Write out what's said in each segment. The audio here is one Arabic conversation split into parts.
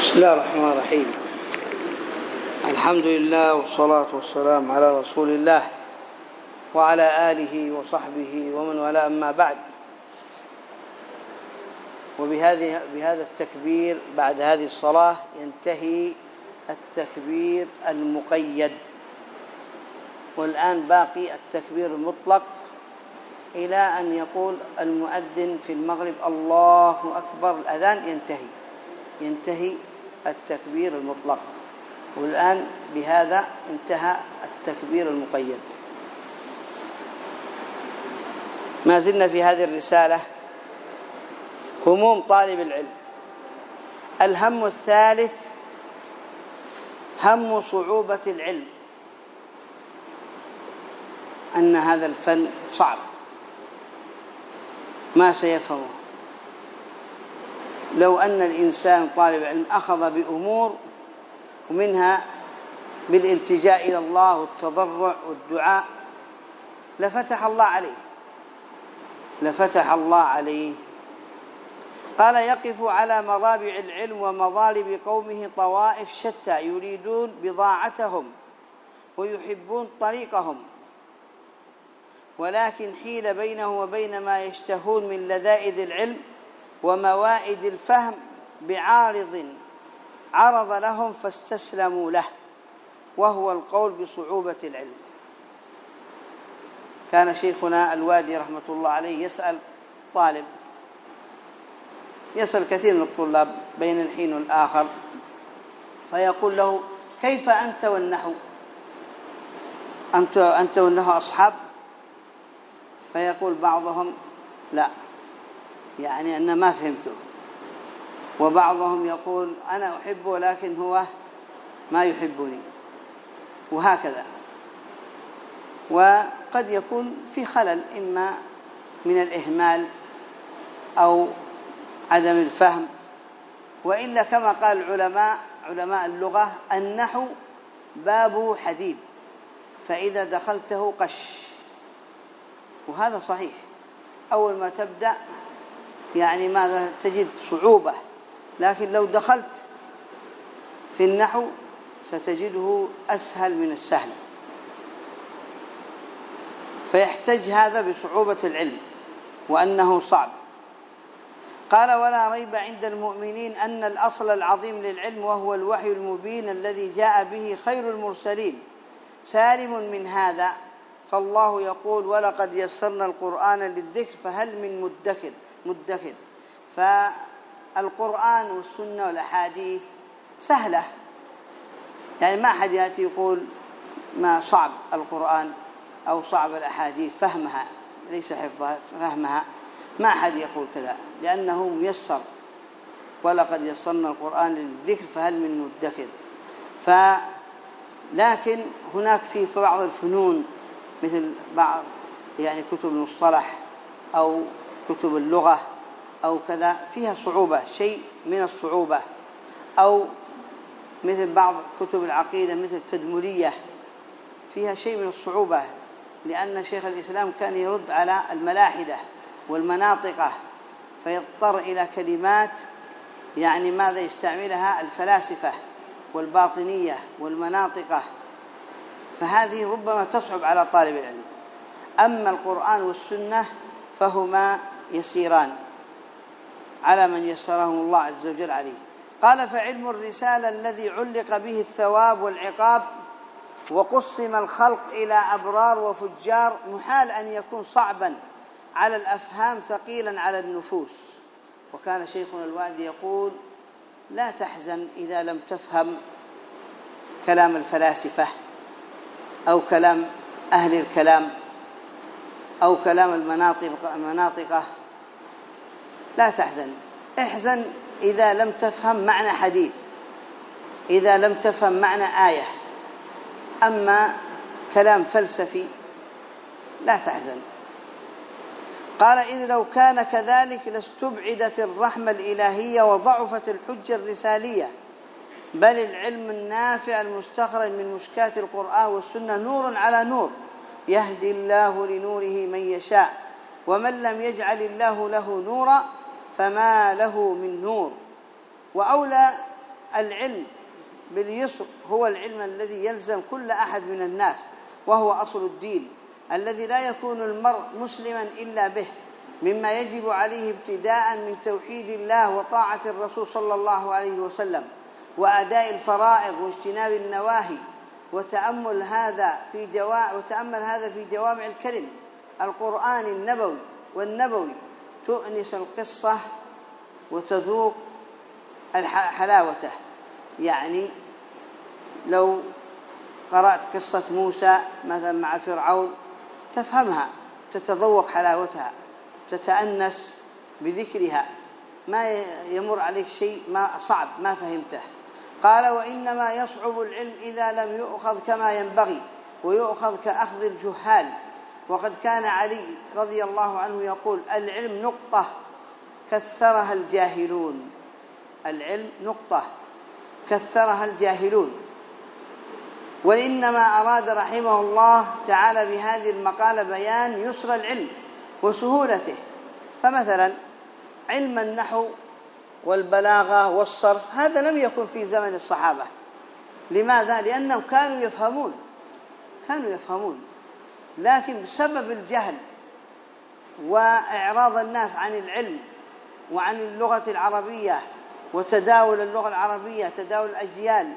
بسم الله الرحمن الرحيم. الحمد لله والصلاة والسلام على رسول الله وعلى آله وصحبه ومن والاه، أما بعد. بهذا التكبير بعد هذه الصلاة ينتهي التكبير المقيد، والآن باقي التكبير المطلق إلى أن يقول المؤذن في المغرب الله أكبر، الأذان ينتهي التكبير المطلق. والآن بهذا انتهى التكبير المقيد. ما زلنا في هذه الرسالة، هموم طالب العلم. الهم الثالث هم صعوبة العلم، أن هذا الفن صعب ما سيفهمه. لو أن الإنسان طالب علم أخذ بأمور، ومنها بالالتجاء إلى الله والتضرع والدعاء، لفتح الله عليه. قال: يقف على مرابع العلم ومظالم قومه طوائف شتى يريدون بضاعتهم ويحبون طريقهم، ولكن حيل بينه وبين ما يشتهون من لذائذ العلم وموائد الفهم بعارض عرض لهم فاستسلموا له، وهو القول بصعوبة العلم. كان شيخنا الوادي رحمة الله عليه يسأل كثير من الطلاب بين الحين والآخر، فيقول له: كيف أنت والنحو؟ أنت والنحو أصحاب؟ فيقول بعضهم: لا، يعني أنا ما فهمته. وبعضهم يقول: أنا أحبه ولكن هو ما يحبني، وهكذا. وقد يكون في خلل، إما من الإهمال أو عدم الفهم، وإلا كما قال علماء اللغة: النحو بابه حديد فإذا دخلته قش. وهذا صحيح، أول ما تبدأ يعني ماذا تجد صعوبة، لكن لو دخلت في النحو ستجده أسهل من السهل. فيحتج هذا بصعوبة العلم وأنه صعب. قال: ولا ريب عند المؤمنين أن الأصل العظيم للعلم وهو الوحي المبين الذي جاء به خير المرسلين سالم من هذا. فالله يقول: ولقد يسرنا القرآن للذكر فهل من مدكر. فالقرآن والسنة والأحاديث سهلة، يعني ما أحد يأتي يقول ما صعب القرآن أو صعب الأحاديث فهمها، ليس حفظها، فهمها. ما أحد يقول كذا، لأنه ميسر. ولقد يسرنا القرآن للذكر فهل من مدكر. لكن هناك في بعض الفنون، مثل بعض يعني كتب المصطلح أو كتب اللغة أو كذا، فيها صعوبة، شيء من الصعوبة. أو مثل بعض كتب العقيدة مثل التدمرية، فيها شيء من الصعوبة، لأن شيخ الإسلام كان يرد على الملاحدة والمناطقة، فيضطر إلى كلمات يعني ماذا يستعملها الفلاسفة والباطنية والمناطقة، فهذه ربما تصعب على طالب العلم. أما القرآن والسنة فهما يسيران على من يسرهم الله عز وجل عليه. قال: فعلم الرسالة الذي علق به الثواب والعقاب وقسم الخلق إلى أبرار وفجار محال أن يكون صعبا على الأفهام ثقيلا على النفوس. وكان شيخنا الوادي يقول: لا تحزن إذا لم تفهم كلام الفلاسفة أو كلام أهل الكلام أو كلام المناطقة، لا تحزن. احزن إذا لم تفهم معنى حديث، إذا لم تفهم معنى آية. أما كلام فلسفي لا تحزن. قال: إذ لو كان كذلك لاستبعدت الرحمة الإلهية وضعفت الحجة الرسالية، بل العلم النافع المستخرج من مشكاة القرآن والسنة نور على نور، يهدي الله لنوره من يشاء، ومن لم يجعل الله له نورا فما له من نور. وأولى العلم باليسر هو العلم الذي يلزم كل أحد من الناس، وهو أصل الدين الذي لا يكون المرء مسلما إلا به، مما يجب عليه ابتداء من توحيد الله وطاعة الرسول صلى الله عليه وسلم وأداء الفرائض واجتناب النواهي. وتأمل هذا في جوامع الكلم القرآن النبوي والنبوي تؤنس القصة وتذوق حلاوته. يعني لو قرأت قصة موسى مثلا مع فرعون تفهمها، تتذوق حلاوتها، تتأنس بذكرها، ما يمر عليك شيء ما صعب ما فهمته. قال: وإنما يصعب العلم إذا لم يؤخذ كما ينبغي ويؤخذ كأخذ الجهال. وقد كان علي رضي الله عنه يقول: العلم نقطة كثرها الجاهلون. العلم نقطة كثرها الجاهلون. وإنما أراد رحمه الله تعالى بهذه المقالة بيان يسر العلم وسهولته. فمثلا علم النحو والبلاغة والصرف هذا لم يكن في زمن الصحابة. لماذا؟ لأنهم كانوا يفهمون، لكن بسبب الجهل وإعراض الناس عن العلم وعن اللغة العربية وتداول اللغة العربية، تداول الأجيال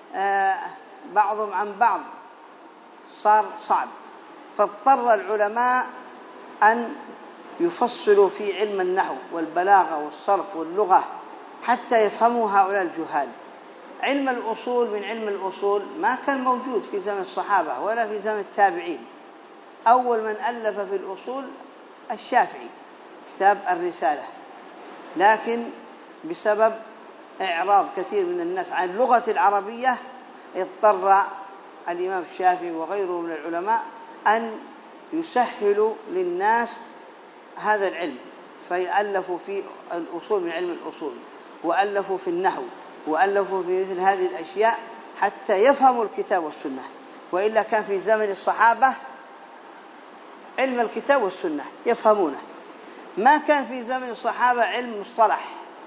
بعضهم عن بعض، صار صعب. فاضطر العلماء أن يفصلوا في علم النحو والبلاغة والصرف واللغة حتى يفهموا هؤلاء الجهال. علم الأصول من علم الأصول ما كان موجود في زمن الصحابة ولا في زمن التابعين. أول من ألف في الأصول الشافعي كتاب الرسالة، لكن بسبب إعراض كثير من الناس عن اللغة العربية اضطر الإمام الشافعي وغيره من العلماء أن يسهلوا للناس هذا العلم، فيألفوا في الأصول من علم الأصول، وألفوا في النحو، وألفوا في مثل هذه الأشياء حتى يفهموا الكتاب والسنة. وإلا كان في زمن الصحابة علم الكتاب والسنة يفهمونه. ما كان في زمن الصحابة علم مصطلح،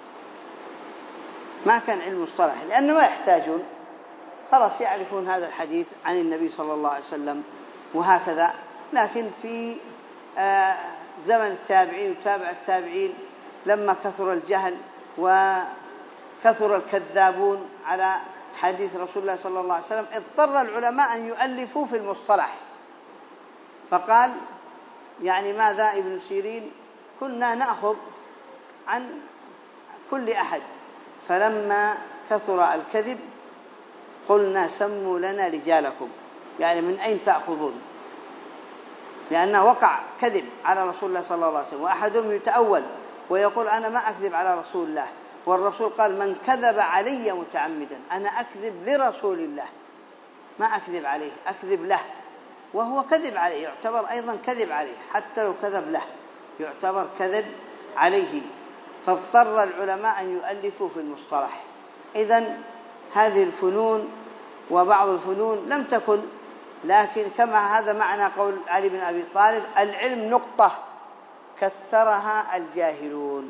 ما كان علم مصطلح، لأنه ما يحتاجون، خلاص يعرفون هذا الحديث عن النبي صلى الله عليه وسلم وهكذا. لكن في زمن التابعين وتابع التابعين لما كثر الجهل وكثر الكذابون على حديث رسول الله صلى الله عليه وسلم اضطر العلماء أن يؤلفوا في المصطلح. فقال يعني ماذا ابن سيرين: كنا نأخذ عن كل أحد، فلما كثر الكذب قلنا سموا لنا رجالكم، يعني من أين تأخذون؟ لأنه وقع كذب على رسول الله صلى الله عليه وسلم، وأحدهم يتأول ويقول أنا ما أكذب على رسول الله، والرسول قال من كذب علي متعمدا أنا أكذب لرسول الله، ما أكذب عليه، أكذب له، وهو كذب عليه، يعتبر أيضا كذب عليه، حتى لو كذب له يعتبر كذب عليه. فاضطر العلماء أن يؤلفوا في المصطلح. إذن هذه الفنون وبعض الفنون لم تكن، لكن كما هذا معنى قول علي بن أبي طالب: العلم نقطة كثرها الجاهلون.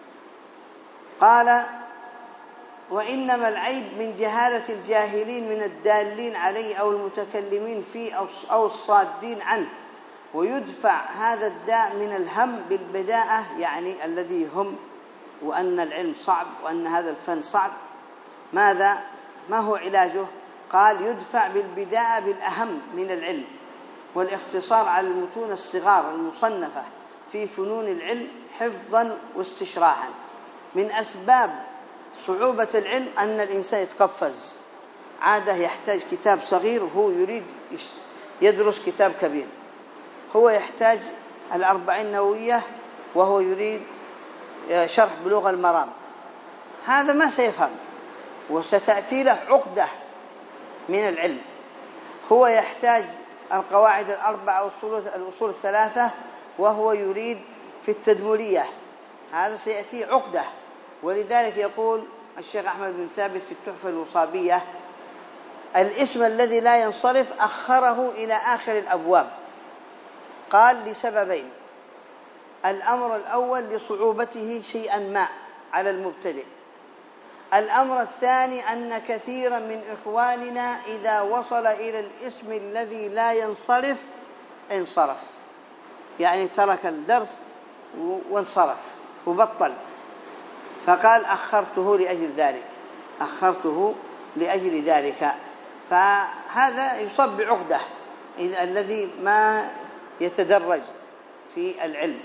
قال: وإنما العيب من جهالة الجاهلين من الدالين عليه أو المتكلمين فيه أو الصادين عنه، ويدفع هذا الداء من الهم بالبداءة، يعني الذي هم وأن العلم صعب وأن هذا الفن صعب. ما هو علاجه؟ قال: يدفع بالبداءة بالأهم من العلم والاختصار على المتون الصغار المصنفة في فنون العلم حفظا واستشراحا. من أسباب صعوبة العلم أن الإنسان يتقفز، عادة يحتاج كتاب صغير وهو يريد يدرس كتاب كبير، هو يحتاج 40 نووية وهو يريد شرح بلوغ المرام، هذا ما سيفهم وستأتي له عقدة من العلم. هو يحتاج القواعد 4 أو الأصول 3 وهو يريد في التدمرية، هذا سيأتي عقدة. ولذلك يقول الشيخ أحمد بن ثابت في التحفة الوصابية: الاسم الذي لا ينصرف أخره إلى آخر الأبواب. قال: لسببين: الأمر الأول لصعوبته شيئا ما على المبتدئ، الأمر الثاني أن كثيرا من إخواننا إذا وصل إلى الاسم الذي لا ينصرف انصرف، يعني ترك الدرس وانصرف وبطل، فقال أخرته لأجل ذلك، أخرته لأجل ذلك، فهذا يصاب بعقدة الذي ما يتدرج في العلم.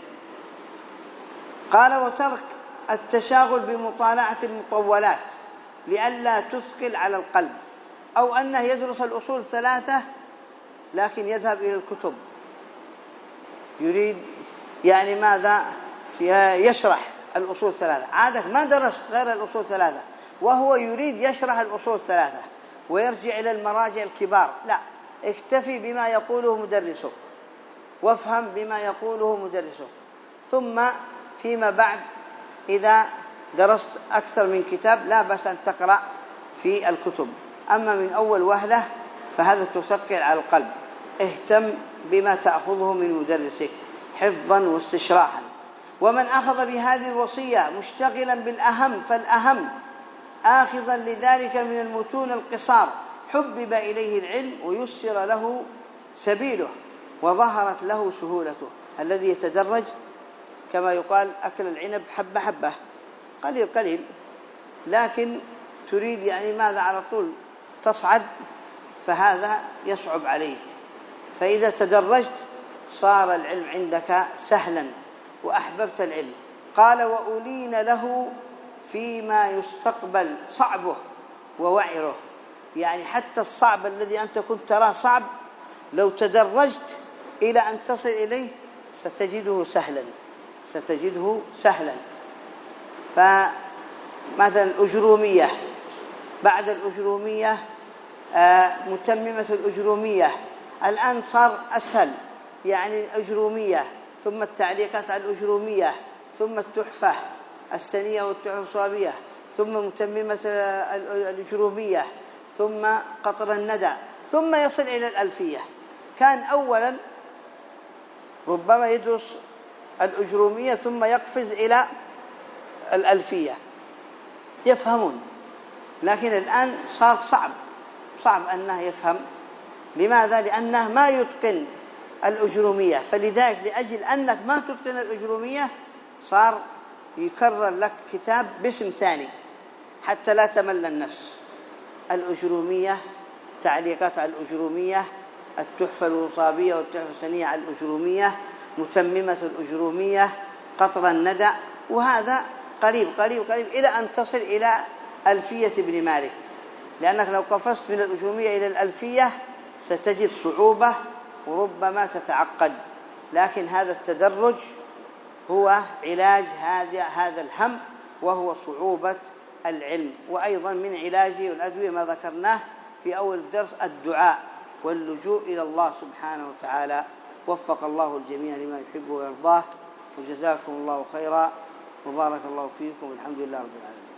قال وترك التشاغل بمطالعة المطولات لئلا تثقل على القلب، أو أنه يدرس الأصول 3 لكن يذهب إلى الكتب، يريد يعني ماذا يشرح الأصول 3، عادة ما درس غير الأصول 3 وهو يريد يشرح الأصول 3 ويرجع إلى المراجع الكبار، لا، اكتفي بما يقوله مدرسه وافهم بما يقوله مدرسه، ثم فيما بعد إذا درست أكثر من كتاب لا بأس أن تقرأ في الكتب، أما من أول وهلة فهذا تثقل على القلب. اهتم بما تأخذه من مدرسك حفظا واستشراحا. ومن أخذ بهذه الوصية مشتغلا بالأهم فالأهم، آخذا لذلك من المتون القصار، حبب إليه العلم ويسر له سبيله وظهرت له سهولته. الذي يتدرج كما يقال أكل العنب حبة حبة، قليل قليل، لكن تريد يعني ماذا على طول تصعد، فهذا يصعب عليك. فإذا تدرجت صار العلم عندك سهلا وأحببت العلم. قال وأولين له فيما يستقبل صعبه ووعره، يعني حتى الصعب الذي أنت كنت تراه صعب لو تدرجت إلى أن تصل إليه ستجده سهلا، ستجده سهلا. فمثلا الأجرومية، بعد الأجرومية متممة الأجرومية، الآن صار أسهل، يعني الأجرومية ثم التعليقات على الأجرومية ثم التحفة السنية والتحفة الصوابية ثم متممة الأجرومية ثم قطر الندى ثم يصل إلى الألفية. كان أولا ربما يدرس الأجرومية ثم يقفز إلى الألفية يفهمون، لكن الآن صار صعب أنه يفهم. لماذا؟ لأنه ما يتقن الأجرومية، فلذلك لأجل أنك ما تتقن الأجرومية صار يكرر لك كتاب باسم ثاني حتى لا تمل النفس. الأجرومية، تعليقات على الأجرومية، التحفة الوصابية والتحفة السنية على الأجرومية، متممة الأجرومية، قطر الندى، وهذا قريب قريب قريب إلى أن تصل إلى ألفية ابن مالك. لأنك لو قفزت من الأجرومية إلى الألفية ستجد صعوبة وربما تتعقد، لكن هذا التدرج هو علاج هذا الهم وهو صعوبة العلم. وأيضا من علاجه والأدوية ما ذكرناه في أول الدرس الدعاء واللجوء إلى الله سبحانه وتعالى. وفق الله الجميع لما يحب ويرضاه، وجزاكم الله خيرا وبارك الله فيكم، والحمد لله رب العالمين.